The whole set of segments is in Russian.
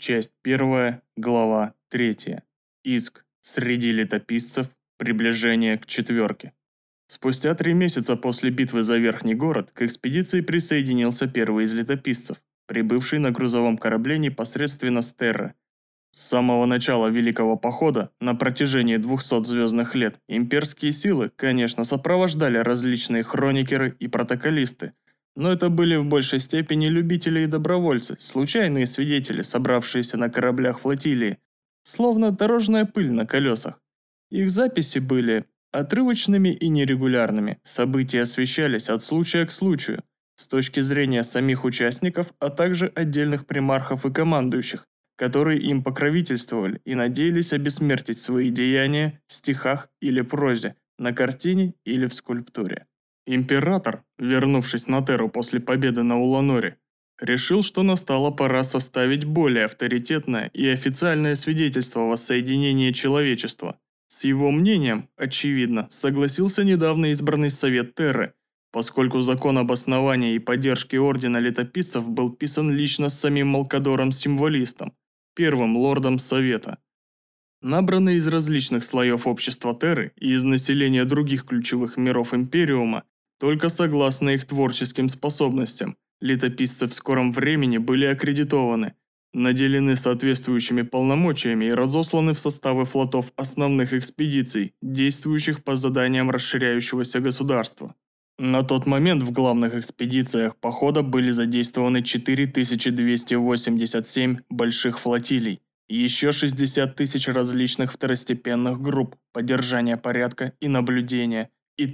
Часть 1, глава 3. Иск среди летописцев. Приближение к четверке. Спустя 3 месяца после битвы за Верхний город к экспедиции присоединился первый из летописцев, прибывший на грузовом корабле непосредственно с Терры. С самого начала Великого Похода, на протяжении 200 звездных лет, имперские силы, конечно, сопровождали различные хроникеры и протоколисты, но это были в большей степени любители и добровольцы, случайные свидетели, собравшиеся на кораблях флотилии, словно дорожная пыль на колесах. Их записи были отрывочными и нерегулярными, события освещались от случая к случаю, с точки зрения самих участников, а также отдельных примархов и командующих, которые им покровительствовали и надеялись обессмертить свои деяния в стихах или прозе, на картине или в скульптуре. Император, вернувшись на Терру после победы на Уланоре, решил, что настала пора составить более авторитетное и официальное свидетельство воссоединения человечества. С его мнением, очевидно, согласился недавно избранный Совет Терры, поскольку закон об основании и поддержке Ордена Летописцев был писан лично с самим Малкадором-символистом, первым лордом Совета. Набранные из различных слоев общества Терры и из населения других ключевых миров Империума, только согласно их творческим способностям, летописцы в скором времени были аккредитованы, наделены соответствующими полномочиями и разосланы в составы флотов основных экспедиций, действующих по заданиям расширяющегося государства. На тот момент в главных экспедициях похода были задействованы 4287 больших флотилий и еще 60 тысяч различных второстепенных групп поддержания порядка и наблюдения и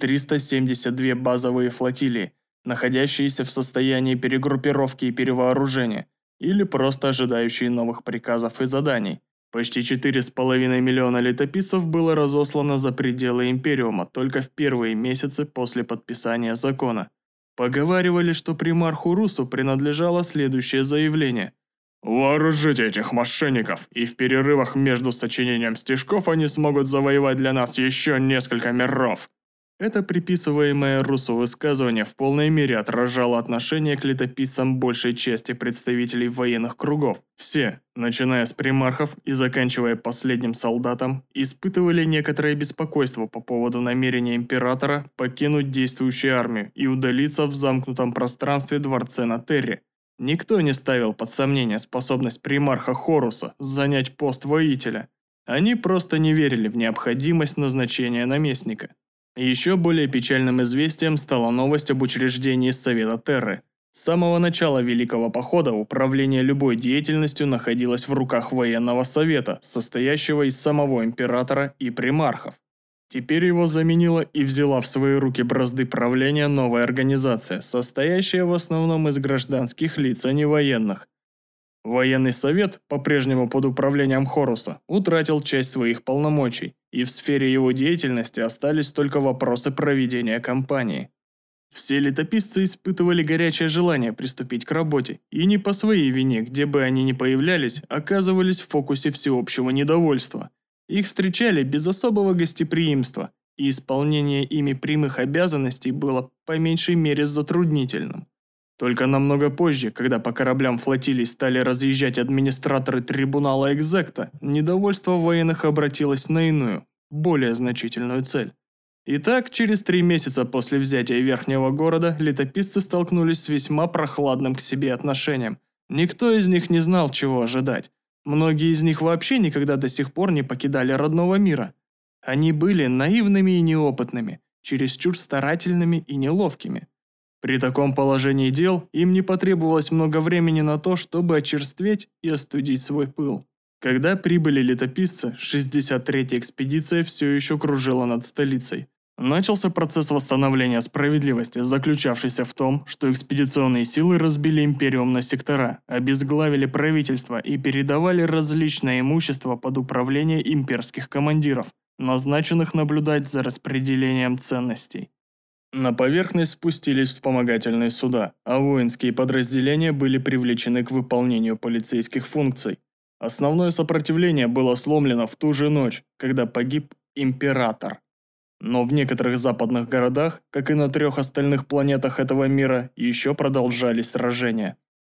372 базовые флотилии, находящиеся в состоянии перегруппировки и перевооружения, или просто ожидающие новых приказов и заданий. Почти 4,5 миллиона летописцев было разослано за пределы Империума только в первые месяцы после подписания закона. Поговаривали, что примарху Русу принадлежало следующее заявление: «Вооружите этих мошенников, и в перерывах между сочинением стишков они смогут завоевать для нас еще несколько миров». Это приписываемое Русу высказывание в полной мере отражало отношение к летописцам большей части представителей военных кругов. Все, начиная с примархов и заканчивая последним солдатом, испытывали некоторое беспокойство по поводу намерения императора покинуть действующую армию и удалиться в замкнутом пространстве дворце на Терре. Никто не ставил под сомнение способность примарха Хоруса занять пост воителя. Они просто не верили в необходимость назначения наместника. Еще более печальным известием стала новость об учреждении Совета Терры. С самого начала Великого Похода управление любой деятельностью находилось в руках военного совета, состоящего из самого императора и примархов. Теперь его заменила и взяла в свои руки бразды правления новая организация, состоящая в основном из гражданских лиц, а не военных. Военный совет, по-прежнему под управлением Хоруса, утратил часть своих полномочий, и в сфере его деятельности остались только вопросы проведения кампании. Все летописцы испытывали горячее желание приступить к работе, и не по своей вине, где бы они ни появлялись, оказывались в фокусе всеобщего недовольства. Их встречали без особого гостеприимства, и исполнение ими прямых обязанностей было по меньшей мере затруднительным. Только намного позже, когда по кораблям флотилий стали разъезжать администраторы трибунала Экзекта, недовольство военных обратилось на иную, более значительную цель. Итак, через 3 месяца после взятия Верхнего города летописцы столкнулись с весьма прохладным к себе отношением. Никто из них не знал, чего ожидать. Многие из них вообще никогда до сих пор не покидали родного мира. Они были наивными и неопытными, чересчур старательными и неловкими. При таком положении дел им не потребовалось много времени на то, чтобы очерстветь и остудить свой пыл. Когда прибыли летописцы, 63-я экспедиция все еще кружила над столицей. Начался процесс восстановления справедливости, заключавшийся в том, что экспедиционные силы разбили империум на сектора, обезглавили правительство и передавали различное имущество под управление имперских командиров, назначенных наблюдать за распределением ценностей. На поверхность спустились вспомогательные суда, а воинские подразделения были привлечены к выполнению полицейских функций. Основное сопротивление было сломлено в ту же ночь, когда погиб император. Но в некоторых западных городах, как и на 3 остальных планетах этого мира, еще продолжались сражения.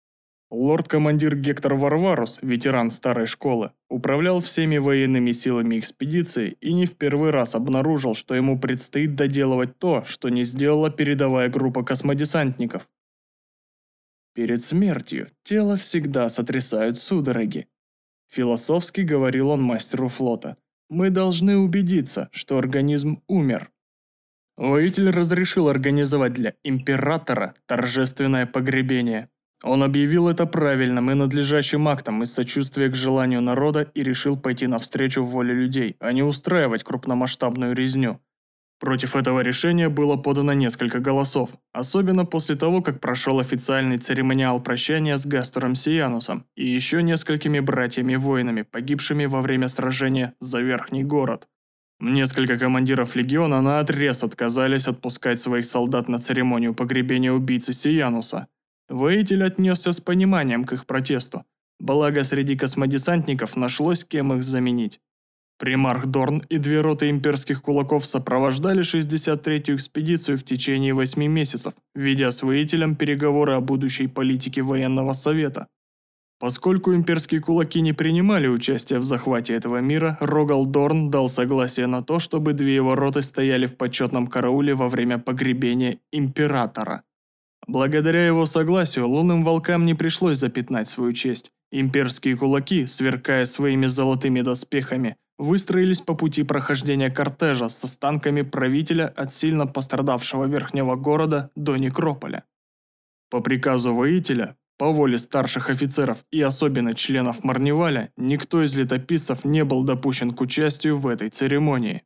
Лорд-командир Гектор Варварус, ветеран старой школы, управлял всеми военными силами экспедиции и не в первый раз обнаружил, что ему предстоит доделывать то, что не сделала передовая группа космодесантников. Перед смертью тело всегда сотрясают судороги. Философски говорил он мастеру флота. Мы должны убедиться, что организм умер. Воитель разрешил организовать для императора торжественное погребение. Он объявил это правильным и надлежащим актом из сочувствия к желанию народа и решил пойти навстречу воле людей, а не устраивать крупномасштабную резню. Против этого решения было подано несколько голосов, особенно после того, как прошел официальный церемониал прощания с Гастором Сиянусом и еще несколькими братьями-воинами, погибшими во время сражения за Верхний город. Несколько командиров легиона наотрез отказались отпускать своих солдат на церемонию погребения убийцы Сиянуса. Воитель отнесся с пониманием к их протесту, благо среди космодесантников нашлось кем их заменить. Примарх Дорн и 2 роты имперских кулаков сопровождали 63-ю экспедицию в течение 8 месяцев, ведя с воителем переговоры о будущей политике военного совета. Поскольку имперские кулаки не принимали участия в захвате этого мира, Рогал Дорн дал согласие на то, чтобы 2 его роты стояли в почетном карауле во время погребения императора. Благодаря его согласию лунным волкам не пришлось запятнать свою честь. Имперские кулаки, сверкая своими золотыми доспехами, выстроились по пути прохождения кортежа с останками правителя от сильно пострадавшего верхнего города до некрополя. По приказу воителя, по воле старших офицеров и особенно членов Марневаля, никто из летописцев не был допущен к участию в этой церемонии.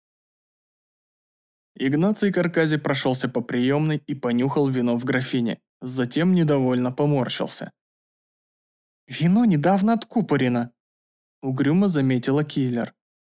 Игнаций Каркази прошелся по приемной и понюхал вино в графине, затем недовольно поморщился. «Вино недавно откупорено», – угрюмо заметила Киллер.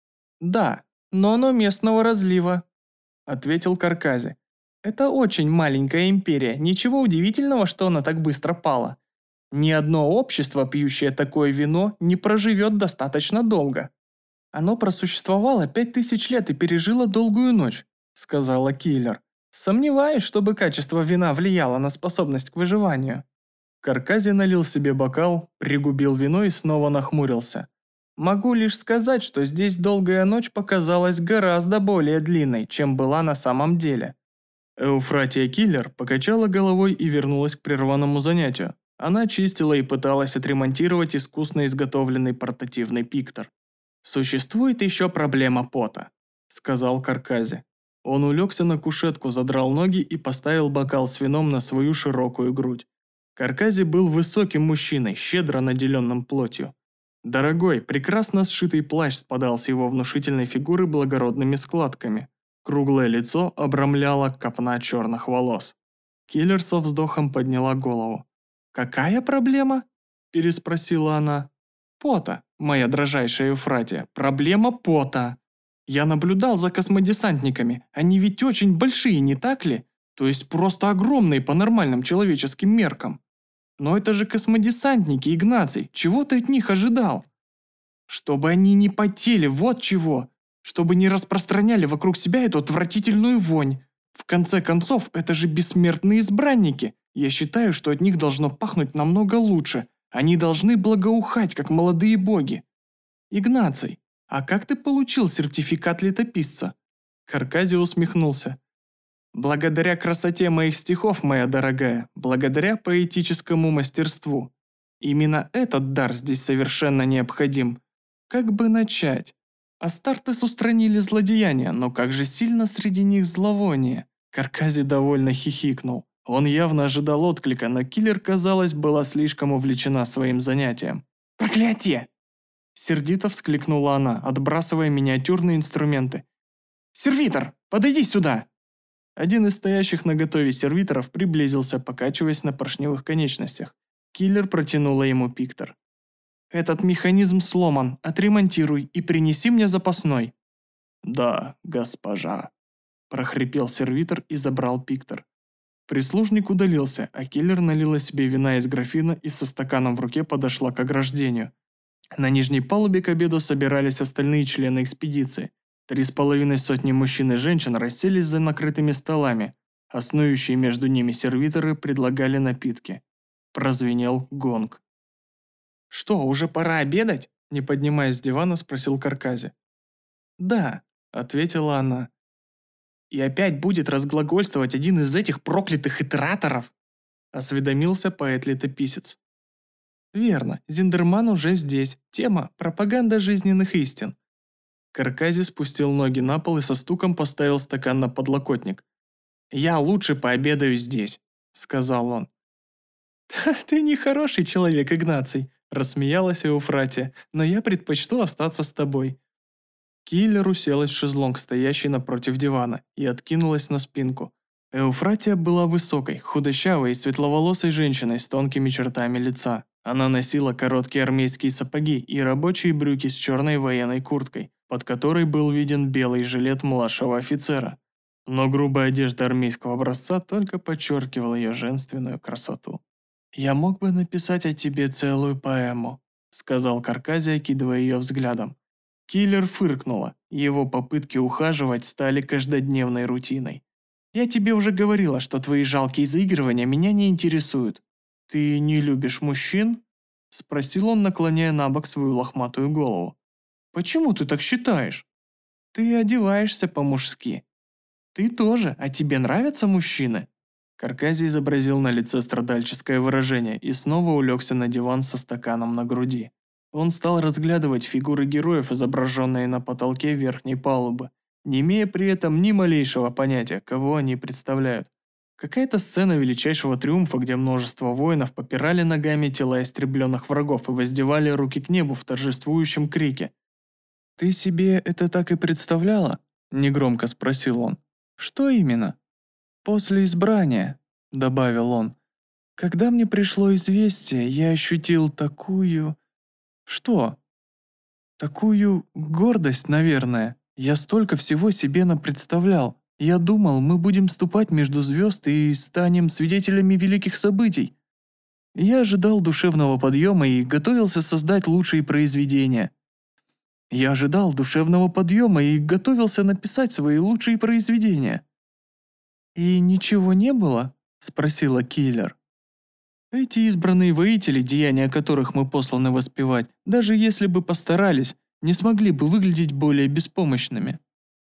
«Да, но оно местного разлива», – ответил Каркази. «Это очень маленькая империя, ничего удивительного, что она так быстро пала. Ни одно общество, пьющее такое вино, не проживет достаточно долго. Оно просуществовало 5000 лет и пережило долгую ночь», – сказала Киллер. «Сомневаюсь, чтобы качество вина влияло на способность к выживанию». Каркази налил себе бокал, пригубил вино и снова нахмурился. «Могу лишь сказать, что здесь долгая ночь показалась гораздо более длинной, чем была на самом деле». Эуфратия Киллер покачала головой и вернулась к прерванному занятию. Она чистила и пыталась отремонтировать искусно изготовленный портативный пиктор. «Существует еще проблема пота», – сказал Каркази. Он улегся на кушетку, задрал ноги и поставил бокал с вином на свою широкую грудь. Каркази был высоким мужчиной, щедро наделенным плотью. Дорогой, прекрасно сшитый плащ спадал с его внушительной фигуры благородными складками. Круглое лицо обрамляло копна черных волос. Киллер со вздохом подняла голову. «Какая проблема?» – переспросила она. «Пота, моя дрожайшая Эуфратия, проблема пота. Я наблюдал за космодесантниками, они ведь очень большие, не так ли? То есть просто огромные по нормальным человеческим меркам. Но это же космодесантники, Игнаций, чего ты от них ожидал? Чтобы они не потели, вот чего. Чтобы не распространяли вокруг себя эту отвратительную вонь. В конце концов, это же бессмертные избранники. Я считаю, что от них должно пахнуть намного лучше. Они должны благоухать, как молодые боги. Игнаций, а как ты получил сертификат летописца?» Каркази усмехнулся. «Благодаря красоте моих стихов, моя дорогая, благодаря поэтическому мастерству. Именно этот дар здесь совершенно необходим. Как бы начать? Астартес устранили злодеяния, но как же сильно среди них зловоние». Каркази довольно хихикнул. Он явно ожидал отклика, но Киллер, казалось, была слишком увлечена своим занятием. «Проклятие!» Сердито вскликнула она, отбрасывая миниатюрные инструменты. «Сервитор, подойди сюда!» Один из стоящих наготове сервиторов приблизился, покачиваясь на поршневых конечностях. Киллер протянула ему пиктор. «Этот механизм сломан, отремонтируй и принеси мне запасной». «Да, госпожа», – прохрипел сервитор и забрал пиктор. Прислужник удалился, а Киллер налила себе вина из графина и со стаканом в руке подошла к ограждению. На нижней палубе к обеду собирались остальные члены экспедиции. 3,5 сотни мужчин и женщин расселись за накрытыми столами, а снующие между ними сервиторы предлагали напитки. Прозвенел гонг. «Что, уже пора обедать?» – не поднимаясь с дивана, спросил Каркази. «Да», – ответила она. «И опять будет разглагольствовать один из этих проклятых итераторов?» – осведомился поэт-летописец. «Верно, Зиндерман уже здесь. Тема – пропаганда жизненных истин». Каркази спустил ноги на пол и со стуком поставил стакан на подлокотник. «Я лучше пообедаю здесь», – сказал он. «Ты не хороший человек, Игнаций», – рассмеялась Эуфратия, «но я предпочту остаться с тобой». Киллер уселась в шезлонг, стоящий напротив дивана, и откинулась на спинку. Эуфратия была высокой, худощавой и светловолосой женщиной с тонкими чертами лица. Она носила короткие армейские сапоги и рабочие брюки с черной военной курткой, под которой был виден белый жилет младшего офицера. Но грубая одежда армейского образца только подчеркивала ее женственную красоту. «Я мог бы написать о тебе целую поэму», — сказал Каркази, окидывая ее взглядом. Киллер фыркнула, его попытки ухаживать стали каждодневной рутиной. «Я тебе уже говорила, что твои жалкие заигрывания меня не интересуют». «Ты не любишь мужчин?» – спросил он, наклоняя на бок свою лохматую голову. «Почему ты так считаешь?» «Ты одеваешься по-мужски». «Ты тоже, а тебе нравятся мужчины?» Каркази изобразил на лице страдальческое выражение и снова улегся на диван со стаканом на груди. Он стал разглядывать фигуры героев, изображенные на потолке верхней палубы, не имея при этом ни малейшего понятия, кого они представляют. Какая-то сцена величайшего триумфа, где множество воинов попирали ногами тела истребленных врагов и воздевали руки к небу в торжествующем крике. «Ты себе это так и представляла?» – негромко спросил он. «Что именно?» «После избрания», – добавил он. «Когда мне пришло известие, я ощутил такую...» «Что?» «Такую гордость, наверное. Я столько всего себе напредставлял. Я думал, мы будем ступать между звезд и станем свидетелями великих событий. Я ожидал душевного подъема и готовился создать лучшие произведения. Я ожидал душевного подъема и готовился написать свои лучшие произведения». «И ничего не было?» – спросила Киллер. «Эти избранные воители, деяния которых мы посланы воспевать, даже если бы постарались, не смогли бы выглядеть более беспомощными».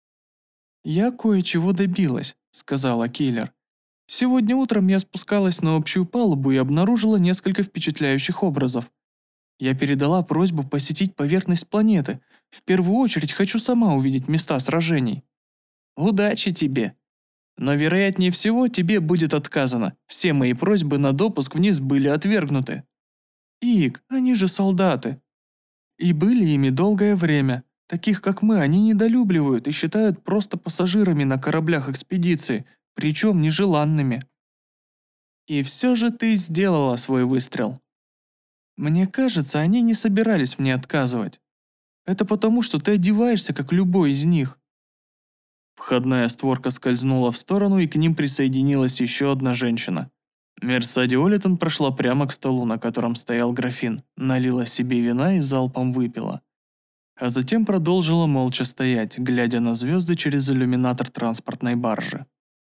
«Я кое-чего добилась», – сказала Киллер. «Сегодня утром я спускалась на общую палубу и обнаружила несколько впечатляющих образов. Я передала просьбу посетить поверхность планеты. В первую очередь хочу сама увидеть места сражений». «Удачи тебе! Но вероятнее всего тебе будет отказано. Все мои просьбы на допуск вниз были отвергнуты». «Ик, они же солдаты». «И были ими долгое время. Таких, как мы, они недолюбливают и считают просто пассажирами на кораблях экспедиции, причем нежеланными». «И все же ты сделала свой выстрел». «Мне кажется, они не собирались мне отказывать. Это потому, что ты одеваешься, как любой из них». Входная створка скользнула в сторону, и к ним присоединилась еще одна женщина. Мерсади Олитон прошла прямо к столу, на котором стоял графин, налила себе вина и залпом выпила. А затем продолжила молча стоять, глядя на звезды через иллюминатор транспортной баржи.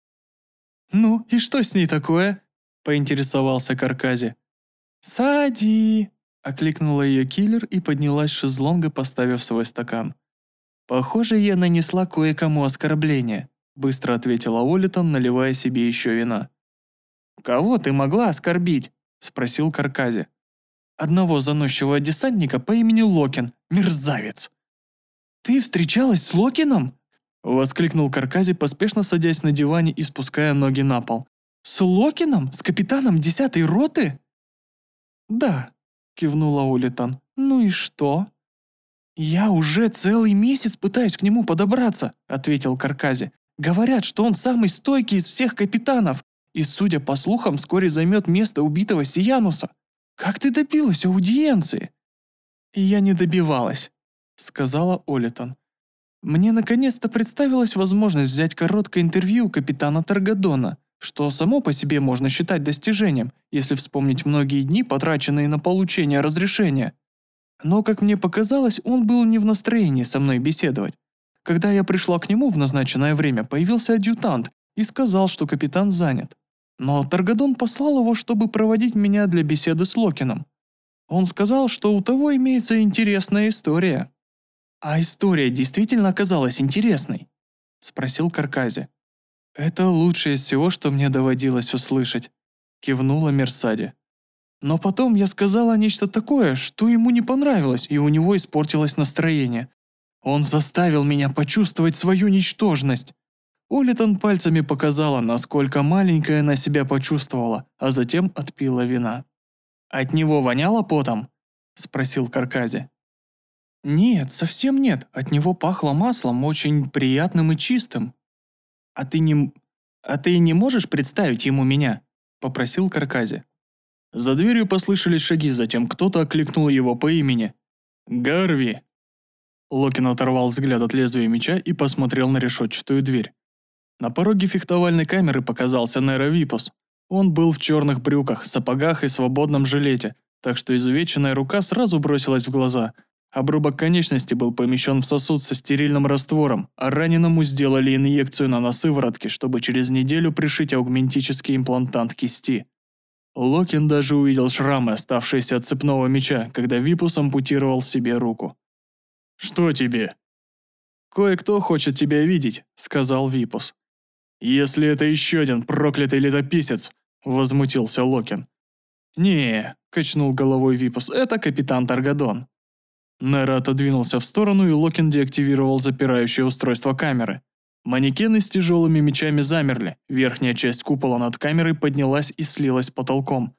«Ну, и что с ней такое?» – поинтересовался Каркази. «Сади!» – окликнула ее Киллер и поднялась с шезлонга, поставив свой стакан. «Похоже, я нанесла кое-кому оскорбление», – быстро ответила Олитон, наливая себе еще вина. «Кого ты могла оскорбить?» – спросил Каркази. «Одного заносчивого десантника по имени Локин, мерзавец». «Ты встречалась с Локином?» – воскликнул Каркази, поспешно садясь на диване и спуская ноги на пол. «С Локином? С капитаном 10-й роты?» «Да», – кивнула Олитон. «Ну и что?» «Я уже целый месяц пытаюсь к нему подобраться», – ответил Каркази. «Говорят, что он самый стойкий из всех капитанов, и, судя по слухам, вскоре займет место убитого Сиянуса. Как ты добилась аудиенции?» «Я не добивалась», – сказала Олитон. «Мне наконец-то представилась возможность взять короткое интервью у капитана Таргадона, что само по себе можно считать достижением, если вспомнить многие дни, потраченные на получение разрешения. Но, как мне показалось, он был не в настроении со мной беседовать. Когда я пришла к нему в назначенное время, появился адъютант и сказал, что капитан занят. Но Таргадон послал его, чтобы проводить меня для беседы с Локином. Он сказал, что у того имеется интересная история». «А история действительно оказалась интересной?» – спросил Каркази. «Это лучшее из всего, что мне доводилось услышать», – кивнула Мерсади. «Но потом я сказала нечто такое, что ему не понравилось, и у него испортилось настроение. Он заставил меня почувствовать свою ничтожность». Олитон пальцами показала, насколько маленькой она себя почувствовала, а затем отпила вина. «От него воняло потом?» – спросил Каркази. «Нет, совсем нет. От него пахло маслом, очень приятным и чистым». «А ты не можешь представить ему меня?» – попросил Каркази. За дверью послышались шаги, затем кто-то окликнул его по имени. «Гарви!» Локин оторвал взгляд от лезвия меча и посмотрел на решетчатую дверь. На пороге фехтовальной камеры показался Неро Випус. Он был в черных брюках, сапогах и свободном жилете, так что изувеченная рука сразу бросилась в глаза. Обрубок конечности был помещен в сосуд со стерильным раствором, а раненому сделали инъекцию на сыворотке, чтобы через неделю пришить аугментический имплантант кисти. Локин даже увидел шрамы, оставшиеся от цепного меча, когда Випус ампутировал себе руку. «Что тебе?» «Кое-кто хочет тебя видеть», — сказал Випус. «Если это еще один проклятый летописец», — возмутился Локин. «Не», — качнул головой Випус, — «это капитан Таргадон». Неро отодвинулся в сторону, и Локин деактивировал запирающее устройство камеры. Манекены с тяжелыми мечами замерли, верхняя часть купола над камерой поднялась и слилась с потолком,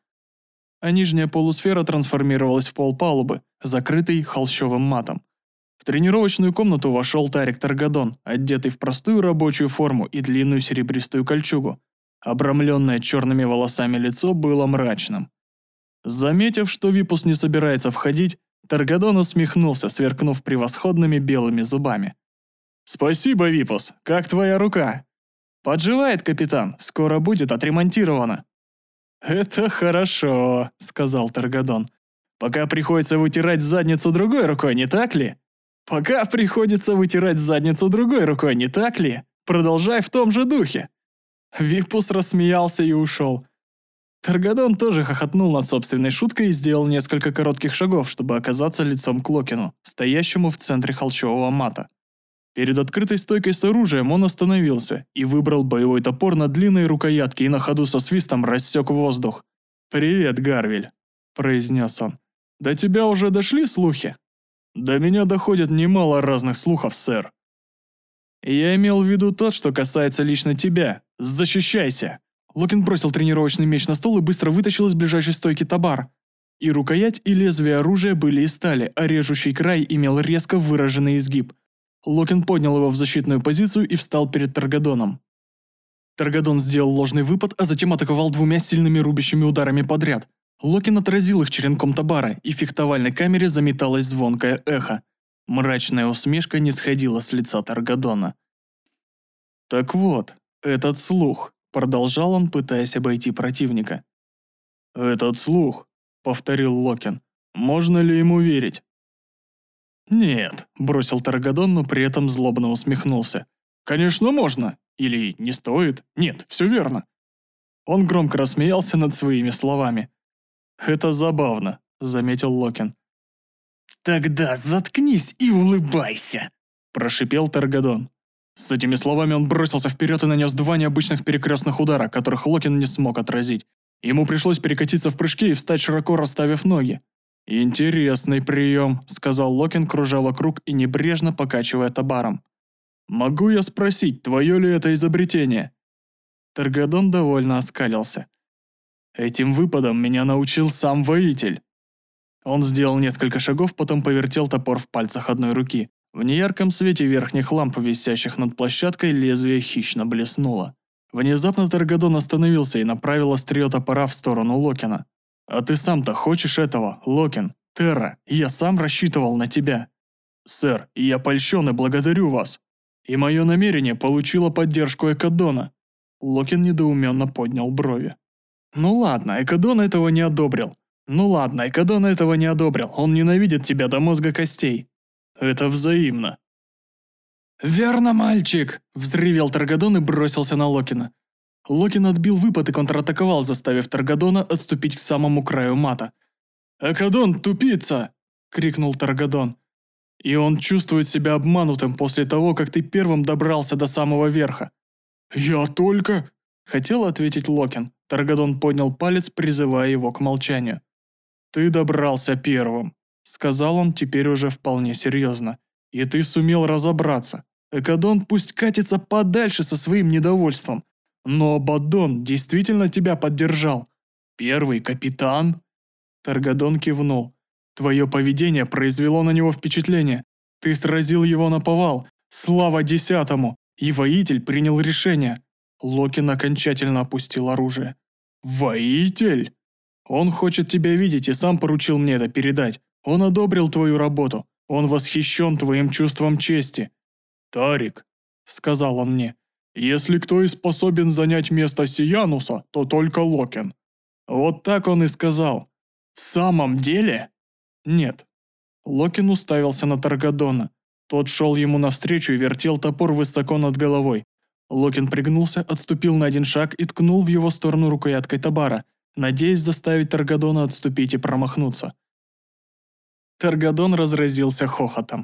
а нижняя полусфера трансформировалась в пол палубы, закрытый холщовым матом. В тренировочную комнату вошел Тарик Таргадон, одетый в простую рабочую форму и длинную серебристую кольчугу. Обрамленное черными волосами лицо было мрачным. Заметив, что Випус не собирается входить, Таргадон усмехнулся, сверкнув превосходными белыми зубами. «Спасибо, Випус, как твоя рука?» «Подживает, капитан, скоро будет отремонтирована». «Это хорошо», — сказал Таргадон. «Пока приходится вытирать задницу другой рукой, не так ли?» «Пока приходится вытирать задницу другой рукой, не так ли? Продолжай в том же духе». Випус рассмеялся и ушел. Таргадон тоже хохотнул над собственной шуткой и сделал несколько коротких шагов, чтобы оказаться лицом к Локину, стоящему в центре холщового мата. Перед открытой стойкой с оружием он остановился и выбрал боевой топор на длинной рукоятке и на ходу со свистом рассек воздух. «Привет, Гарвиль», – произнес он. «До тебя уже дошли слухи?» «До меня доходит немало разных слухов, сэр». «Я имел в виду тот, что касается лично тебя. Защищайся!» Локин бросил тренировочный меч на стол и быстро вытащил из ближайшей стойки табар. И рукоять, и лезвие оружия были из стали, а режущий край имел резко выраженный изгиб. Локин поднял его в защитную позицию и встал перед Таргадоном. Таргадон сделал ложный выпад, а затем атаковал двумя сильными рубящими ударами подряд. Локин отразил их черенком табара, и в фехтовальной камере заметалось звонкое эхо. Мрачная усмешка не сходила с лица Таргадона. «Так вот, этот слух», — продолжал он, пытаясь обойти противника. «Этот слух», — повторил Локин, — «можно ли ему верить?» «Нет», — бросил Таргадон, но при этом злобно усмехнулся. «Конечно можно. Или не стоит. Нет, все верно». Он громко рассмеялся над своими словами. «Это забавно», — заметил Локин. «Тогда заткнись и улыбайся», – прошипел Таргадон. С этими словами он бросился вперед и нанес два необычных перекрестных удара, которых Локин не смог отразить. Ему пришлось перекатиться в прыжке и встать широко расставив ноги. «Интересный прием», – сказал Локин, кружа вокруг и небрежно покачивая табаром. «Могу я спросить, твое ли это изобретение?» Таргадон довольно оскалился. «Этим выпадом меня научил сам воитель». Он сделал несколько шагов, потом повертел топор в пальцах одной руки. В неярком свете верхних ламп, висящих над площадкой, лезвие хищно блеснуло. Внезапно Таргадон остановился и направил острие топора в сторону Локина. «А ты сам-то хочешь этого, Локин? Терра, я сам рассчитывал на тебя». «Сэр, я польщен и благодарю вас. И мое намерение получило поддержку Экадона». Локин недоуменно поднял брови. «Ну ладно, Экадон этого не одобрил. Он ненавидит тебя до мозга костей. Это взаимно». «Верно, мальчик!» – взревел Таргадон и бросился на Локина. Локин отбил выпад и контратаковал, заставив Таргадона отступить к самому краю мата. «Экадон, тупица!» – крикнул Таргадон. «И он чувствует себя обманутым после того, как ты первым добрался до самого верха». «Я только...» – хотел ответить Локин. Таргадон поднял палец, призывая его к молчанию. «Ты добрался первым», – сказал он теперь уже вполне серьезно. «И ты сумел разобраться. Экадон пусть катится подальше со своим недовольством. Но Абаддон действительно тебя поддержал. Первый капитан?» Таргадон кивнул. «Твое поведение произвело на него впечатление. Ты сразил его наповал. Слава 10-му! И воитель принял решение». Локин окончательно опустил оружие. «Воитель? Он хочет тебя видеть и сам поручил мне это передать. Он одобрил твою работу. Он восхищен твоим чувством чести». «Тарик», — сказал он мне, — «если кто и способен занять место Сиянуса, то только Локин». Вот так он и сказал. «В самом деле?» «Нет». Локин уставился на Таргадона. Тот шел ему навстречу и вертел топор высоко над головой. Локин пригнулся, отступил на один шаг и ткнул в его сторону рукояткой Табара, надеясь заставить Таргадона отступить и промахнуться. Таргадон разразился хохотом.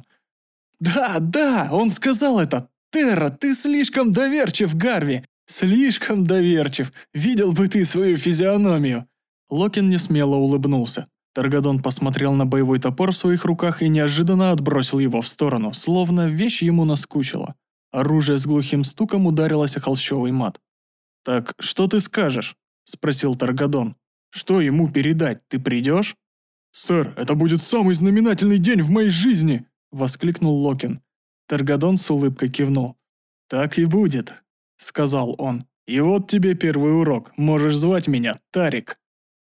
«Да, он сказал это! Терра, ты слишком доверчив, Гарви! Слишком доверчив! Видел бы ты свою физиономию!» Локин несмело улыбнулся. Таргадон посмотрел на боевой топор в своих руках и неожиданно отбросил его в сторону, словно вещь ему наскучила. Оружие с глухим стуком ударилось о холщовый мат. «Так что ты скажешь?» – спросил Таргадон. «Что ему передать? Ты придешь?» «Сэр, это будет самый знаменательный день в моей жизни!» – воскликнул Локин. Таргадон с улыбкой кивнул. «Так и будет», – сказал он. «И вот тебе первый урок. Можешь звать меня Тарик».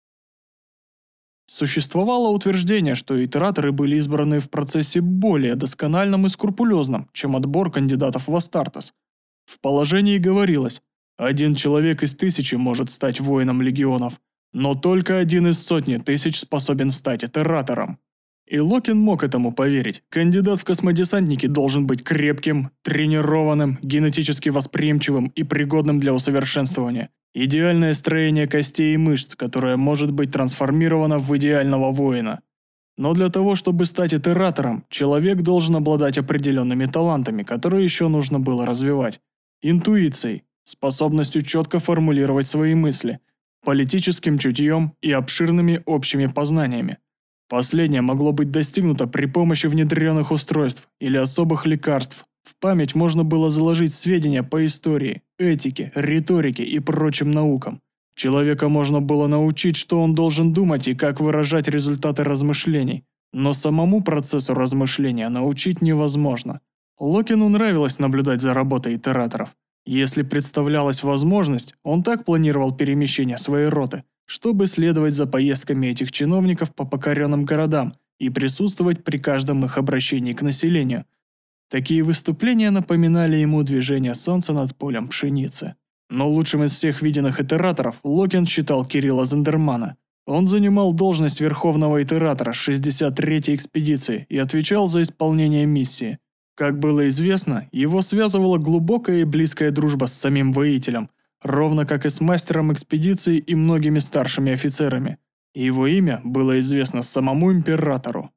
Существовало утверждение, что итераторы были избраны в процессе более доскональном и скрупулезном, чем отбор кандидатов в Астартес. В положении говорилось: 1 человек из 1000 может стать воином легионов, но только 1 из 100 000 способен стать итератором. И Локин мог этому поверить. Кандидат в космодесантники должен быть крепким, тренированным, генетически восприимчивым и пригодным для усовершенствования. Идеальное строение костей и мышц, которое может быть трансформировано в идеального воина. Но для того, чтобы стать итератором, человек должен обладать определенными талантами, которые еще нужно было развивать. Интуицией, способностью четко формулировать свои мысли, политическим чутьем и обширными общими познаниями. Последнее могло быть достигнуто при помощи внедренных устройств или особых лекарств. В память можно было заложить сведения по истории, этике, риторике и прочим наукам. Человека можно было научить, что он должен думать и как выражать результаты размышлений. Но самому процессу размышления научить невозможно. Локину нравилось наблюдать за работой итераторов. Если представлялась возможность, он так планировал перемещение своей роты, чтобы следовать за поездками этих чиновников по покоренным городам и присутствовать при каждом их обращении к населению. Такие выступления напоминали ему движение солнца над полем пшеницы. Но лучшим из всех виденных итераторов Локин считал Кирилла Зандермана. Он занимал должность верховного итератора 63-й экспедиции и отвечал за исполнение миссии. Как было известно, его связывала глубокая и близкая дружба с самим воителем, ровно как и с мастером экспедиции и многими старшими офицерами. И его имя было известно самому императору.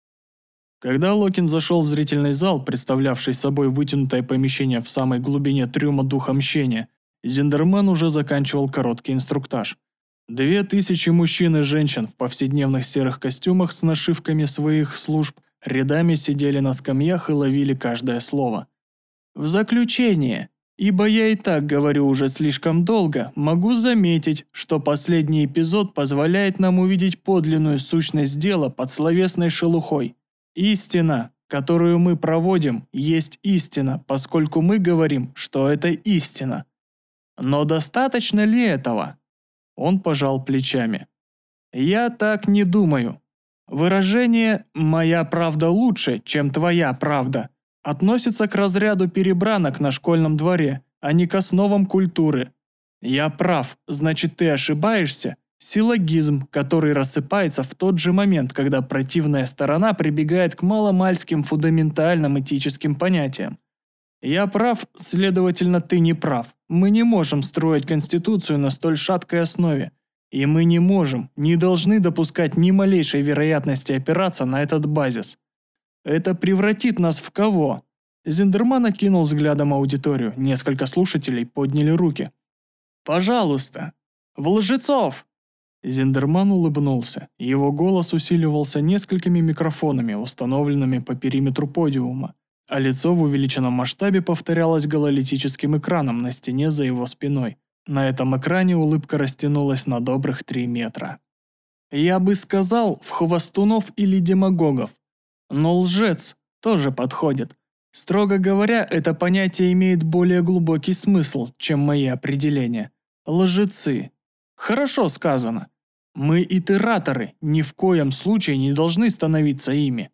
Когда Локин зашел в зрительный зал, представлявший собой вытянутое помещение в самой глубине трюма Духа Мщения, Зандерман уже заканчивал короткий инструктаж. 2000 мужчин и женщин в повседневных серых костюмах с нашивками своих служб рядами сидели на скамьях и ловили каждое слово. В заключение, ибо я и так говорю уже слишком долго, могу заметить, что последний эпизод позволяет нам увидеть подлинную сущность дела под словесной шелухой. Истина, которую мы проводим, есть истина, поскольку мы говорим, что это истина. Но достаточно ли этого? Он пожал плечами. Я так не думаю. Выражение «моя правда лучше, чем твоя правда» относится к разряду перебранок на школьном дворе, а не к основам культуры. Я прав, значит ты ошибаешься. Силлогизм, который рассыпается в тот же момент, когда противная сторона прибегает к маломальским фундаментальным этическим понятиям. Я прав, следовательно, ты не прав. Мы не можем строить Конституцию на столь шаткой основе. И мы не можем, не должны допускать ни малейшей вероятности опираться на этот базис. Это превратит нас в кого? Зиндерман окинул взглядом аудиторию. Несколько слушателей подняли руки. «Пожалуйста! В лжецов!» Зиндерман улыбнулся. Его голос усиливался несколькими микрофонами, установленными по периметру подиума, а лицо в увеличенном масштабе повторялось гололитическим экраном на стене за его спиной. На этом экране улыбка растянулась на добрых 3 метра. «Я бы сказал, в хвостунов или демагогов. Но лжец тоже подходит. Строго говоря, это понятие имеет более глубокий смысл, чем мои определения. Лжецы. Хорошо сказано. Мы итераторы, ни в коем случае не должны становиться ими».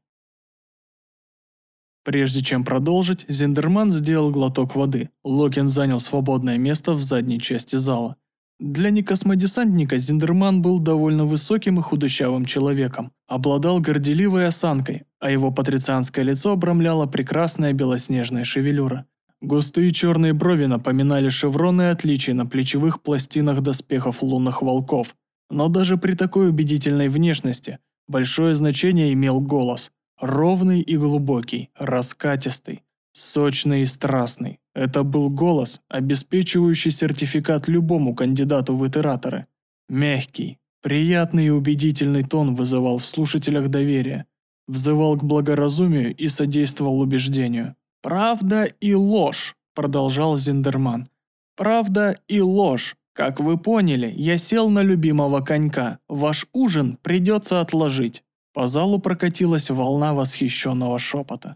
Прежде чем продолжить, Зиндерман сделал глоток воды. Локин занял свободное место в задней части зала. Для некосмодесантника Зиндерман был довольно высоким и худощавым человеком, обладал горделивой осанкой, а его патрицианское лицо обрамляла прекрасная белоснежная шевелюра. Густые черные брови напоминали шевроны отличий на плечевых пластинах доспехов лунных волков. Но даже при такой убедительной внешности большое значение имел голос. Ровный и глубокий, раскатистый, сочный и страстный. Это был голос, обеспечивающий сертификат любому кандидату в итераторы. Мягкий, приятный и убедительный тон вызывал в слушателях доверие, взывал к благоразумию и содействовал убеждению. «Правда и ложь», – продолжал Зиндерман. «Правда и ложь. Как вы поняли, я сел на любимого конька. Ваш ужин придется отложить». По залу прокатилась волна восхищенного шепота.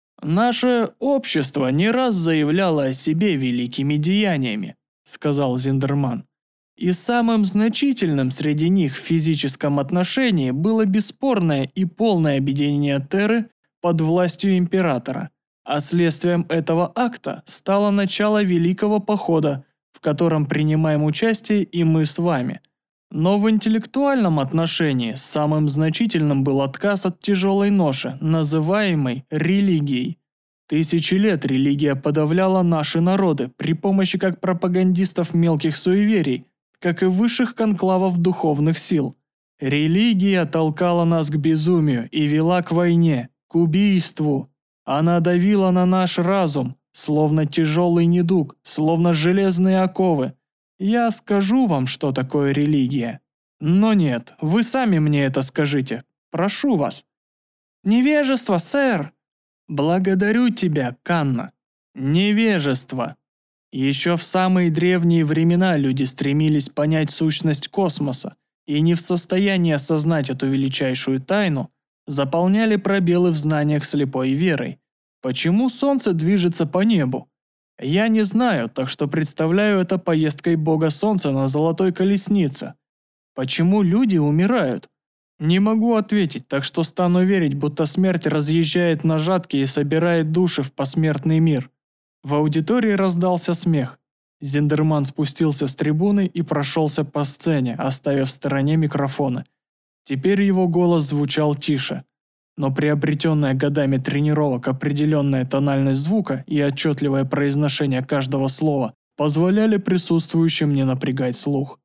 «Наше общество не раз заявляло о себе великими деяниями», – сказал Зиндерман. «И самым значительным среди них в физическом отношении было бесспорное и полное объединение Терры под властью императора, а следствием этого акта стало начало Великого Похода, в котором принимаем участие и мы с вами. Но в интеллектуальном отношении самым значительным был отказ от тяжелой ноши, называемой религией. Тысячи лет религия подавляла наши народы при помощи как пропагандистов мелких суеверий, как и высших конклавов духовных сил. Религия толкала нас к безумию и вела к войне, к убийству. Она давила на наш разум, словно тяжелый недуг, словно железные оковы. Я скажу вам, что такое религия. Но нет, вы сами мне это скажите. Прошу вас». «Невежество, сэр!» «Благодарю тебя, Канна. Невежество. Еще в самые древние времена люди стремились понять сущность космоса и не в состоянии осознать эту величайшую тайну, заполняли пробелы в знаниях слепой верой. Почему Солнце движется по небу? Я не знаю, так что представляю это поездкой бога Солнца на золотой колеснице. Почему люди умирают? Не могу ответить, так что стану верить, будто смерть разъезжает на жатке и собирает души в посмертный мир». В аудитории раздался смех. Зиндерман спустился с трибуны и прошелся по сцене, оставив в стороне микрофоны. Теперь его голос звучал тише. Но приобретенная годами тренировок определенная тональность звука и отчетливое произношение каждого слова позволяли присутствующим не напрягать слух.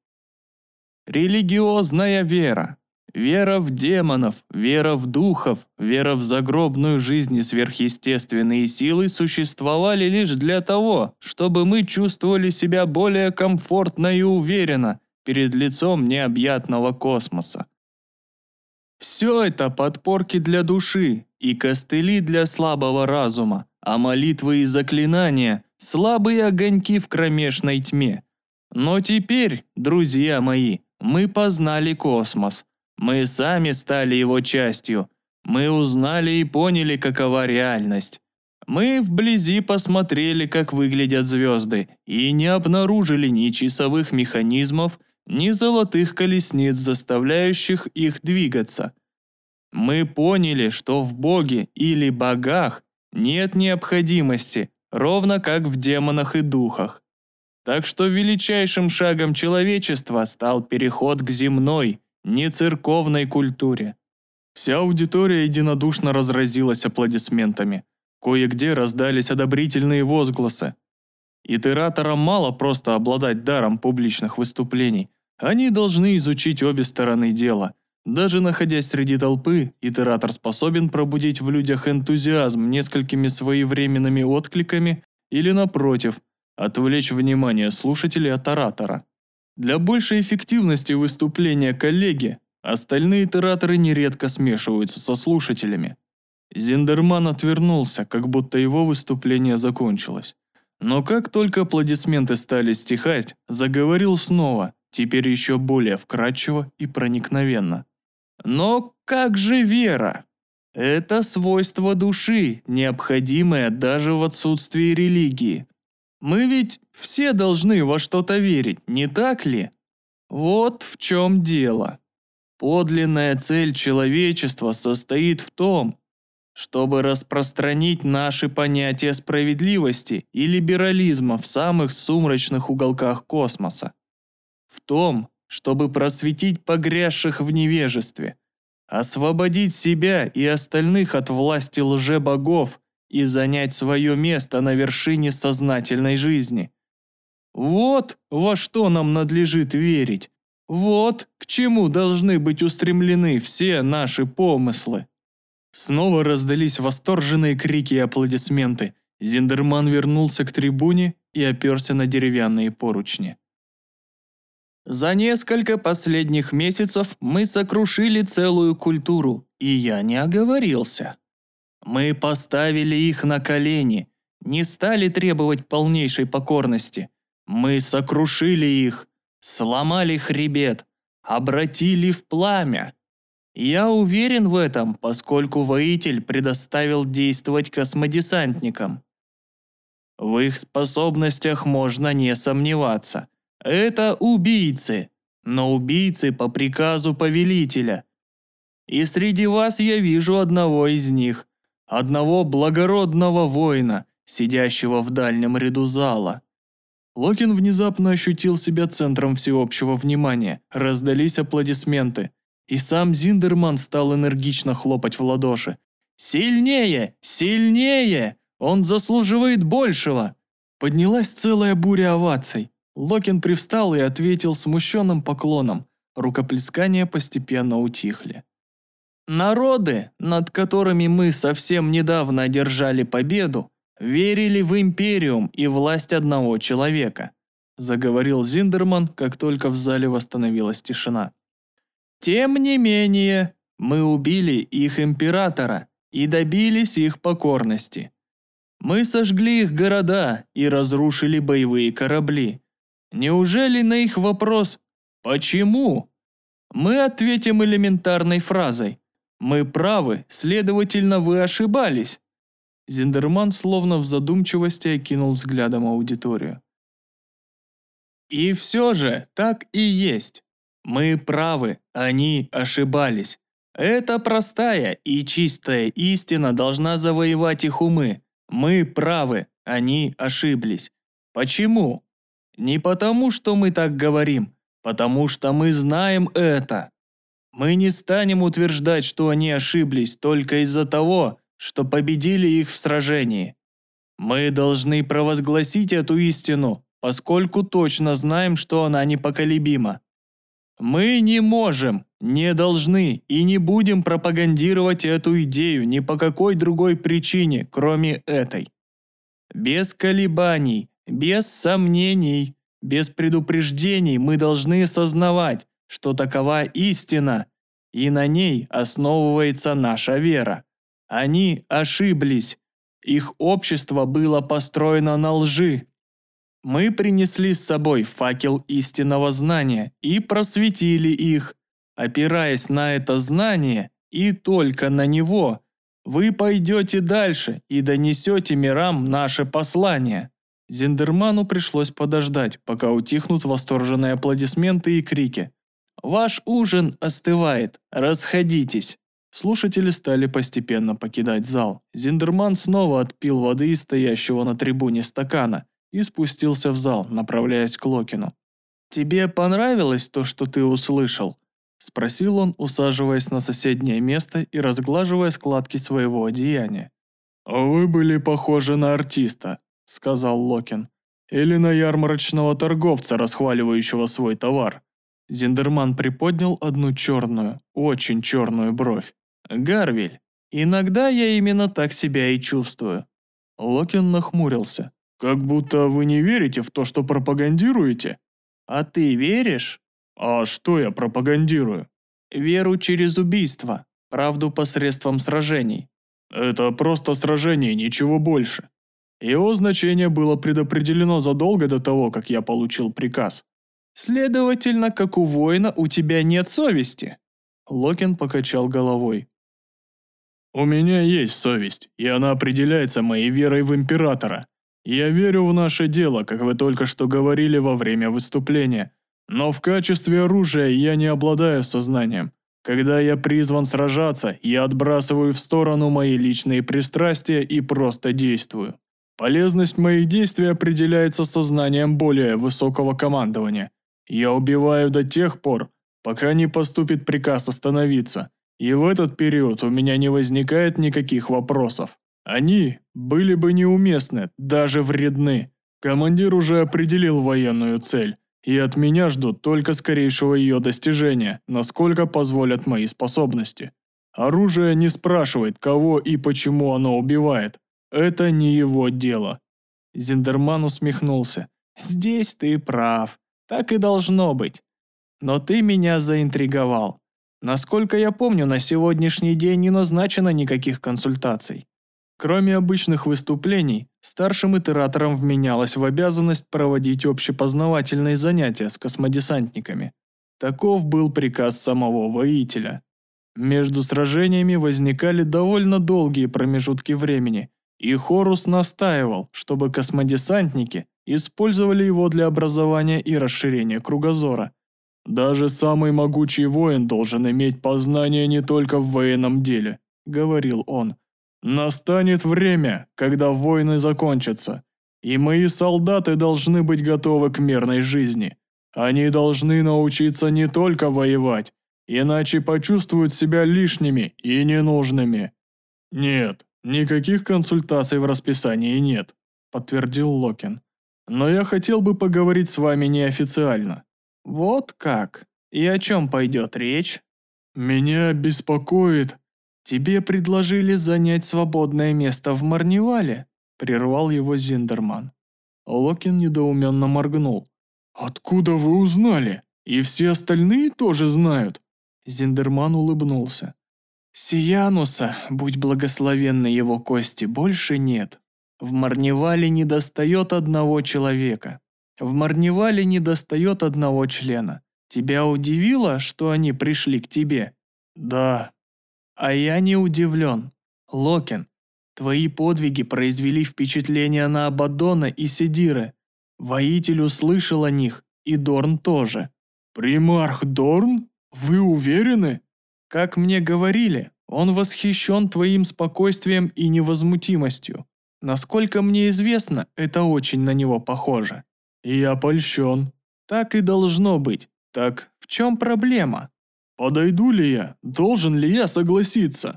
Религиозная вера. Вера в демонов, вера в духов, вера в загробную жизнь и сверхъестественные силы существовали лишь для того, чтобы мы чувствовали себя более комфортно и уверенно перед лицом необъятного космоса. Все это подпорки для души и костыли для слабого разума, а молитвы и заклинания – слабые огоньки в кромешной тьме. Но теперь, друзья мои, мы познали космос. Мы сами стали его частью. Мы узнали и поняли, какова реальность. Мы вблизи посмотрели, как выглядят звезды, и не обнаружили ни часовых механизмов, ни золотых колесниц, заставляющих их двигаться. Мы поняли, что в Боге или богах нет необходимости, ровно как в демонах и духах. Так что величайшим шагом человечества стал переход к земной, не церковной культуре. Вся аудитория единодушно разразилась аплодисментами. Кое-где раздались одобрительные возгласы. Итераторам мало просто обладать даром публичных выступлений. Они должны изучить обе стороны дела. Даже находясь среди толпы, итератор способен пробудить в людях энтузиазм несколькими своевременными откликами или, напротив, отвлечь внимание слушателей от оратора. Для большей эффективности выступления коллеги остальные итераторы нередко смешиваются со слушателями. Зиндерман отвернулся, как будто его выступление закончилось. Но как только аплодисменты стали стихать, заговорил снова, теперь еще более вкратчиво и проникновенно. Но как же вера? Это свойство души, необходимое даже в отсутствии религии. Мы ведь все должны во что-то верить, не так ли? Вот в чем дело. Подлинная цель человечества состоит в том, чтобы распространить наши понятия справедливости и либерализма в самых сумрачных уголках космоса. В том, чтобы просветить погрязших в невежестве, освободить себя и остальных от власти лжебогов и занять свое место на вершине сознательной жизни. Вот во что нам надлежит верить, вот к чему должны быть устремлены все наши помыслы. Снова раздались восторженные крики и аплодисменты. Зиндерман вернулся к трибуне и оперся на деревянные поручни. За несколько последних месяцев мы сокрушили целую культуру, и я не оговорился. Мы поставили их на колени, не стали требовать полнейшей покорности. Мы сокрушили их, сломали хребет, обратили в пламя. Я уверен в этом, поскольку воитель предоставил действовать космодесантникам. В их способностях можно не сомневаться. Это убийцы, но убийцы по приказу повелителя. И среди вас я вижу одного из них, одного благородного воина, сидящего в дальнем ряду зала. Локин внезапно ощутил себя центром всеобщего внимания, раздались аплодисменты. И сам Зиндерман стал энергично хлопать в ладоши. «Сильнее! Сильнее! Он заслуживает большего!» Поднялась целая буря оваций. Локин привстал и ответил смущенным поклоном. Рукоплескания постепенно утихли. Народы, над которыми мы совсем недавно одержали победу, верили в империум и власть одного человека, заговорил Зиндерман, как только в зале восстановилась тишина. Тем не менее, мы убили их императора и добились их покорности. Мы сожгли их города и разрушили боевые корабли. Неужели на их вопрос «почему?» мы ответим элементарной фразой «мы правы, следовательно, вы ошибались». Зиндерман словно в задумчивости окинул взглядом аудиторию. И все же так и есть. Мы правы, они ошибались. Эта простая и чистая истина должна завоевать их умы. Мы правы, они ошиблись. Почему? Не потому, что мы так говорим, потому что мы знаем это. Мы не станем утверждать, что они ошиблись только из-за того, что победили их в сражении. Мы должны провозгласить эту истину, поскольку точно знаем, что она непоколебима. Мы не можем, не должны и не будем пропагандировать эту идею ни по какой другой причине, кроме этой. Без колебаний, без сомнений, без предупреждений мы должны осознавать, что такова истина, и на ней основывается наша вера. Они ошиблись, их общество было построено на лжи. Мы принесли с собой факел истинного знания и просветили их. Опираясь на это знание и только на него, вы пойдете дальше и донесете мирам наше послание. Зиндерману пришлось подождать, пока утихнут восторженные аплодисменты и крики. «Ваш ужин остывает, расходитесь». Слушатели стали постепенно покидать зал. Зиндерман снова отпил воды из стоящего на трибуне стакана и спустился в зал, направляясь к Локину. «Тебе понравилось то, что ты услышал?» – спросил он, усаживаясь на соседнее место и разглаживая складки своего одеяния. «Вы были похожи на артиста», – сказал Локин. Или на ярмарочного торговца, расхваливающего свой товар?» Зиндерман приподнял одну черную, очень черную бровь. «Гарвиль, иногда я именно так себя и чувствую». Локин нахмурился. «Как будто вы не верите в то, что пропагандируете?» «А ты веришь?» «А что я пропагандирую?» «Веру через убийство, правду посредством сражений». «Это просто сражение, ничего больше. Его значение было предопределено задолго до того, как я получил приказ». «Следовательно, как у воина, у тебя нет совести». Локин покачал головой. «У меня есть совесть, и она определяется моей верой в императора. Я верю в наше дело, как вы только что говорили во время выступления. Но в качестве оружия я не обладаю сознанием. Когда я призван сражаться, я отбрасываю в сторону мои личные пристрастия и просто действую. Полезность моих действий определяется сознанием более высокого командования. Я убиваю до тех пор, пока не поступит приказ остановиться. И в этот период у меня не возникает никаких вопросов. Они были бы неуместны, даже вредны. Командир уже определил военную цель, и от меня ждут только скорейшего ее достижения, насколько позволят мои способности. Оружие не спрашивает, кого и почему оно убивает. Это не его дело». Зиндерман усмехнулся. «Здесь ты прав. Так и должно быть. Но ты меня заинтриговал. Насколько я помню, на сегодняшний день не назначено никаких консультаций. Кроме обычных выступлений, старшим итераторам вменялось в обязанность проводить общепознавательные занятия с космодесантниками. Таков был приказ самого воителя. Между сражениями возникали довольно долгие промежутки времени, и Хорус настаивал, чтобы космодесантники использовали его для образования и расширения кругозора. «Даже самый могучий воин должен иметь познание не только в военном деле», — говорил он. «Настанет время, когда войны закончатся, и мои солдаты должны быть готовы к мирной жизни. Они должны научиться не только воевать, иначе почувствуют себя лишними и ненужными». «Нет, никаких консультаций в расписании нет», — подтвердил Локин. «Но я хотел бы поговорить с вами неофициально». «Вот как? И о чем пойдет речь?» «Меня беспокоит...» «Тебе предложили занять свободное место в Марневале?» – прервал его Зиндерман. Локин недоуменно моргнул. «Откуда вы узнали? И все остальные тоже знают?» Зиндерман улыбнулся. «Сиянуса, будь благословенны его кости, больше нет. В Марневале недостает одного человека. В Марневале недостает одного члена. Тебя удивило, что они пришли к тебе?» «Да». «А я не удивлен. Локин, твои подвиги произвели впечатление на Абаддона и Седиры. Воитель услышал о них, и Дорн тоже». «Примарх Дорн? Вы уверены?» «Как мне говорили, он восхищен твоим спокойствием и невозмутимостью. Насколько мне известно, это очень на него похоже». «Я польщен». «Так и должно быть. Так в чем проблема?» «Подойду ли я? Должен ли я согласиться?»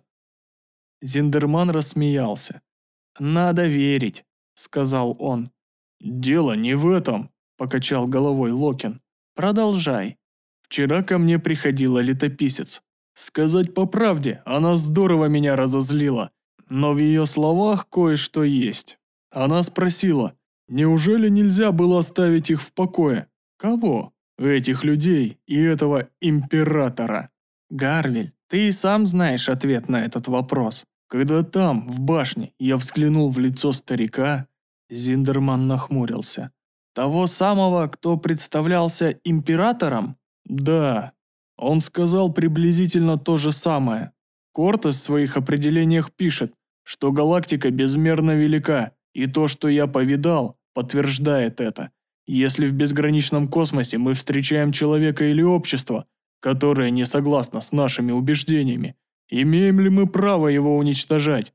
Зиндерман рассмеялся. «Надо верить», — сказал он. «Дело не в этом», — покачал головой Локин. «Продолжай». «Вчера ко мне приходила летописец. Сказать по правде, она здорово меня разозлила, но в ее словах кое-что есть. Она спросила, неужели нельзя было оставить их в покое? Кого? Этих людей и этого императора». «Гарвиль, ты и сам знаешь ответ на этот вопрос». Когда там, в башне, я взглянул в лицо старика, Зиндерман нахмурился. «Того самого, кто представлялся императором?» «Да». Он сказал приблизительно то же самое. Кортес в своих определениях пишет, что галактика безмерно велика, и то, что я повидал, подтверждает это. Если в безграничном космосе мы встречаем человека или общество, которое не согласно с нашими убеждениями, имеем ли мы право его уничтожать?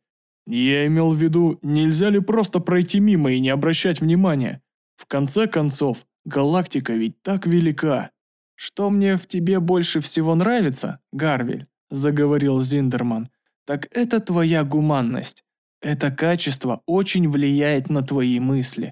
Я имел в виду, нельзя ли просто пройти мимо и не обращать внимания? В конце концов, галактика ведь так велика. «Что мне в тебе больше всего нравится, Гарвиль?» – заговорил Зиндерман. «Так это твоя гуманность. Это качество очень влияет на твои мысли.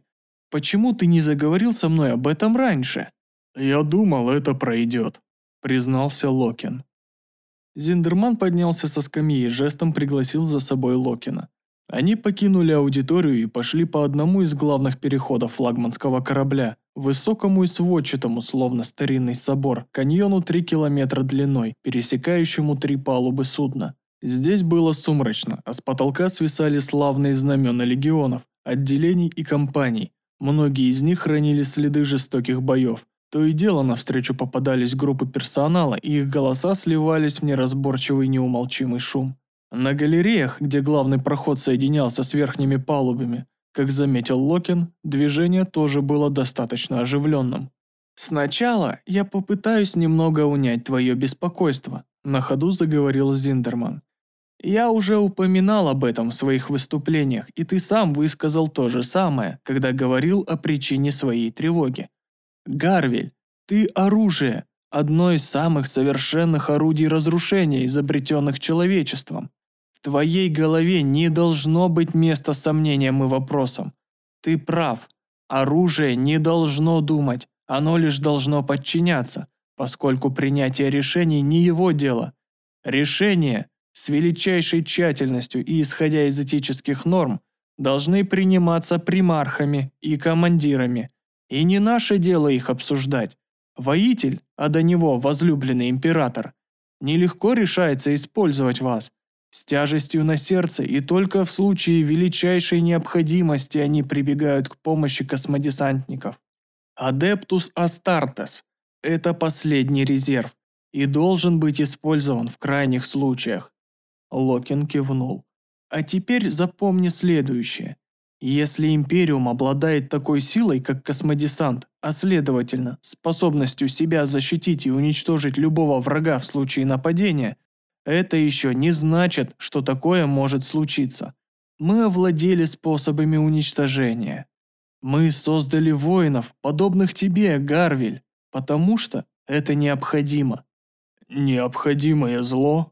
Почему ты не заговорил со мной об этом раньше?» «Я думал, это пройдет», – признался Локин. Зиндерман поднялся со скамьи и жестом пригласил за собой Локина. Они покинули аудиторию и пошли по одному из главных переходов флагманского корабля, высокому и сводчатому, словно старинный собор, каньону 3 километра длиной, пересекающему 3 палубы судна. Здесь было сумрачно, а с потолка свисали славные знамена легионов, отделений и компаний. Многие из них хранили следы жестоких боев. То и дело навстречу попадались группы персонала, и их голоса сливались в неразборчивый неумолчимый шум. На галереях, где главный проход соединялся с верхними палубами, как заметил Локин, движение тоже было достаточно оживленным. «Сначала я попытаюсь немного унять твое беспокойство», – на ходу заговорил Зиндерман. «Я уже упоминал об этом в своих выступлениях, и ты сам высказал то же самое, когда говорил о причине своей тревоги. Гарвель, ты оружие, одно из самых совершенных орудий разрушения, изобретенных человечеством. В твоей голове не должно быть места сомнениям и вопросам. Ты прав, оружие не должно думать, оно лишь должно подчиняться, поскольку принятие решений не его дело. Решения с величайшей тщательностью и исходя из этических норм должны приниматься примархами и командирами, и не наше дело их обсуждать. Воитель, а до него возлюбленный император, нелегко решается использовать вас. С тяжестью на сердце и только в случае величайшей необходимости они прибегают к помощи космодесантников. Адептус Астартес – это последний резерв и должен быть использован в крайних случаях. Локин кивнул. А теперь запомни следующее. Если Империум обладает такой силой, как космодесант, а следовательно, способностью себя защитить и уничтожить любого врага в случае нападения, это еще не значит, что такое может случиться. Мы овладели способами уничтожения. Мы создали воинов, подобных тебе, Гарвель, потому что это необходимо. Необходимое зло?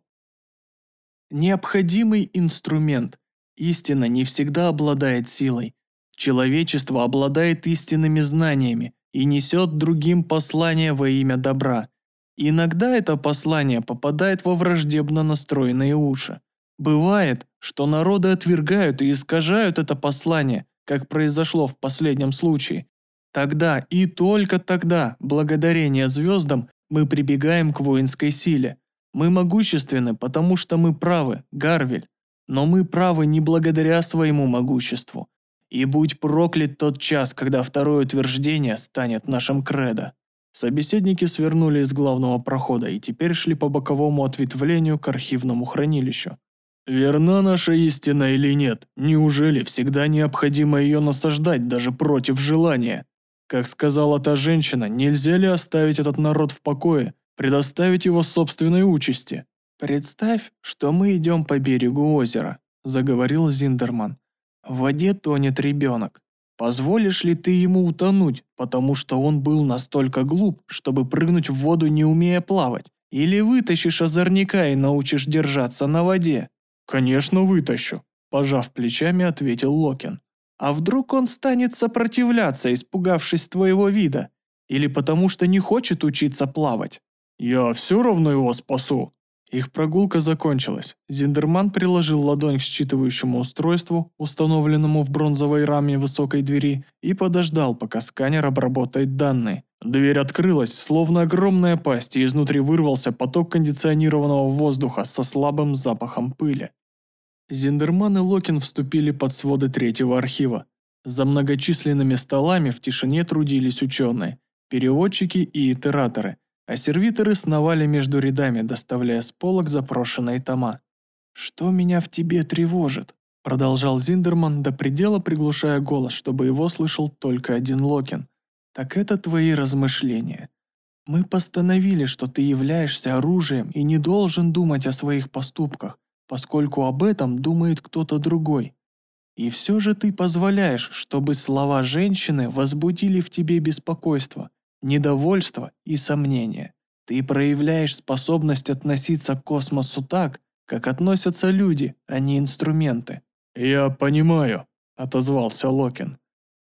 Необходимый инструмент. Истина не всегда обладает силой. Человечество обладает истинными знаниями и несет другим послание во имя добра. Иногда это послание попадает во враждебно настроенные уши. Бывает, что народы отвергают и искажают это послание, как произошло в последнем случае. Тогда и только тогда, благодарение звездам, мы прибегаем к воинской силе. Мы могущественны, потому что мы правы, Гарвель. Но мы правы не благодаря своему могуществу. И будь проклят тот час, когда второе утверждение станет нашим кредо. Собеседники свернули из главного прохода и теперь шли по боковому ответвлению к архивному хранилищу. Верна наша истина или нет? Неужели всегда необходимо ее насаждать даже против желания? Как сказала та женщина, нельзя ли оставить этот народ в покое, предоставить его собственной участи? «Представь, что мы идем по берегу озера», – заговорил Зиндерман. «В воде тонет ребенок. Позволишь ли ты ему утонуть, потому что он был настолько глуп, чтобы прыгнуть в воду, не умея плавать? Или вытащишь озорника и научишь держаться на воде?» «Конечно вытащу», – пожав плечами, ответил Локин. «А вдруг он станет сопротивляться, испугавшись твоего вида? Или потому что не хочет учиться плавать?» «Я все равно его спасу». Их прогулка закончилась. Зиндерман приложил ладонь к считывающему устройству, установленному в бронзовой раме высокой двери, и подождал, пока сканер обработает данные. Дверь открылась, словно огромная пасть, и изнутри вырвался поток кондиционированного воздуха со слабым запахом пыли. Зиндерман и Локин вступили под своды третьего архива. За многочисленными столами в тишине трудились ученые, переводчики и итераторы, а сервиторы сновали между рядами, доставляя с полок запрошенные тома. «Что меня в тебе тревожит?» – продолжал Зиндерман, до предела приглушая голос, чтобы его слышал только один Локин. «Так это твои размышления. Мы постановили, что ты являешься оружием и не должен думать о своих поступках, поскольку об этом думает кто-то другой. И все же ты позволяешь, чтобы слова женщины возбудили в тебе беспокойство, недовольство и сомнения. Ты проявляешь способность относиться к космосу так, как относятся люди, а не инструменты». «Я понимаю», – отозвался Локин.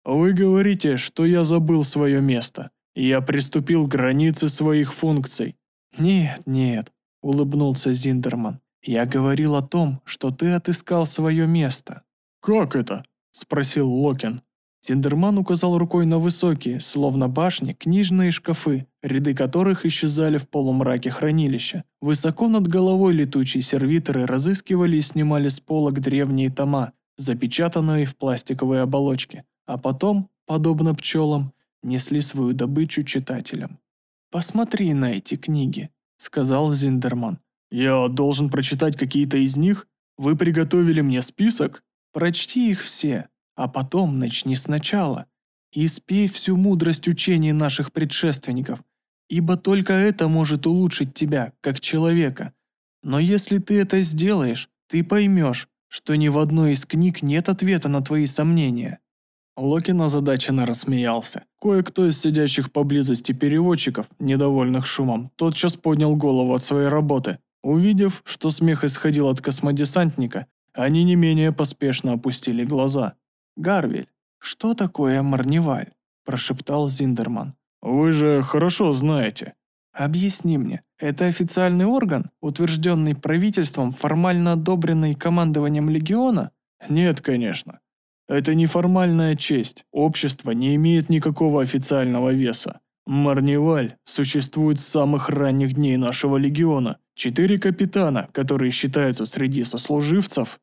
Вы говорите, что я забыл свое место. Я приступил к границе своих функций. Нет, улыбнулся Зиндерман. Я говорил о том, что ты отыскал свое место. Как это? Спросил Локин. Зиндерман указал рукой на высокие, словно башни, книжные шкафы, ряды которых исчезали в полумраке хранилища. Высоко над головой летучие сервиторы разыскивали и снимали с полок древние тома, запечатанные в пластиковые оболочки, а потом, подобно пчелам, несли свою добычу читателям. «Посмотри на эти книги», — сказал Зиндерман. «Я должен прочитать какие-то из них? Вы приготовили мне список? Прочти их все. А потом начни сначала и спей всю мудрость учений наших предшественников, ибо только это может улучшить тебя, как человека. Но если ты это сделаешь, ты поймешь, что ни в одной из книг нет ответа на твои сомнения». Локин озадаченно рассмеялся. Кое-кто из сидящих поблизости переводчиков, недовольных шумом, тотчас поднял голову от своей работы. Увидев, что смех исходил от космодесантника, они не менее поспешно опустили глаза. «Гарвель, что такое Марниваль?» – прошептал Зиндерман. «Вы же хорошо знаете». «Объясни мне, это официальный орган, утвержденный правительством, формально одобренный командованием легиона?» «Нет, конечно. Это неформальная честь. Общество не имеет никакого официального веса. Марниваль существует с самых ранних дней нашего легиона. 4 капитана, которые считаются среди сослуживцев».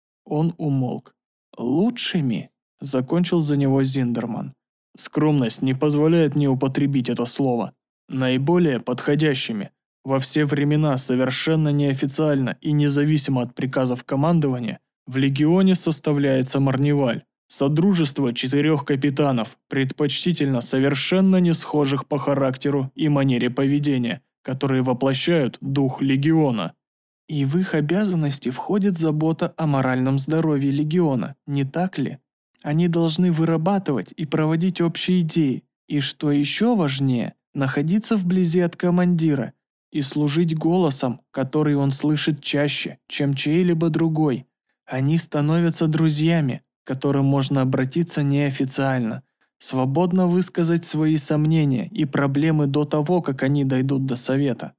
Он умолк. «Лучшими?» – закончил за него Зиндерман. «Скромность не позволяет мне употребить это слово. Наиболее подходящими. Во все времена совершенно неофициально и независимо от приказов командования в легионе составляется Марниваль. Содружество 4 капитанов, предпочтительно совершенно не схожих по характеру и манере поведения, которые воплощают дух легиона». «И в их обязанности входит забота о моральном здоровье легиона, не так ли? Они должны вырабатывать и проводить общие идеи, и, что еще важнее, находиться вблизи от командира и служить голосом, который он слышит чаще, чем чей-либо другой. Они становятся друзьями, к которым можно обратиться неофициально, свободно высказать свои сомнения и проблемы до того, как они дойдут до совета».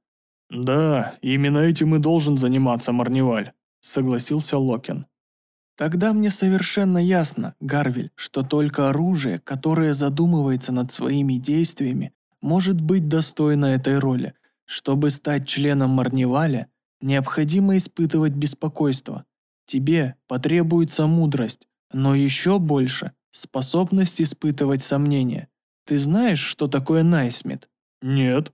«Да, именно этим и должен заниматься Марниваль», — согласился Локин. «Тогда мне совершенно ясно, Гарвель, что только оружие, которое задумывается над своими действиями, может быть достойно этой роли. Чтобы стать членом Марниваля, необходимо испытывать беспокойство. Тебе потребуется мудрость, но еще больше – способность испытывать сомнения. Ты знаешь, что такое Найсмит?» «Нет».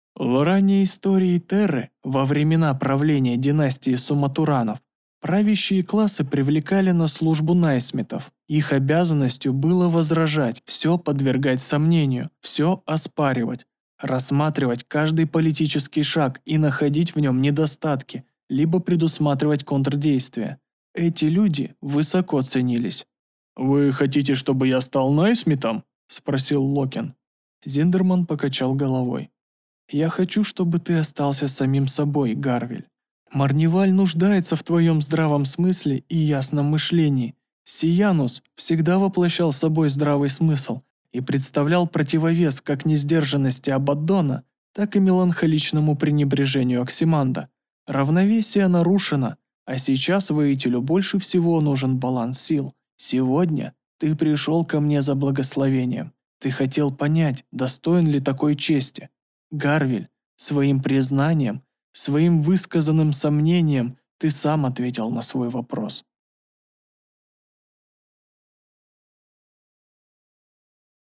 В ранней истории Терры, во времена правления династии Суматуранов, правящие классы привлекали на службу Найсмитов. Их обязанностью было возражать, все подвергать сомнению, все оспаривать, рассматривать каждый политический шаг и находить в нем недостатки, либо предусматривать контрдействия. Эти люди высоко ценились. «Вы хотите, чтобы я стал Найсмитом?» – спросил Локин. Зиндерман покачал головой. «Я хочу, чтобы ты остался самим собой, Гарвель. Марниваль нуждается в твоем здравом смысле и ясном мышлении. Сиянус всегда воплощал собой здравый смысл и представлял противовес как несдержанности Абаддона, так и меланхоличному пренебрежению Оксиманда. Равновесие нарушено, а сейчас воителю больше всего нужен баланс сил. Сегодня ты пришел ко мне за благословением. Ты хотел понять, достоин ли такой чести. Гарвель, своим признанием, своим высказанным сомнением ты сам ответил на свой вопрос.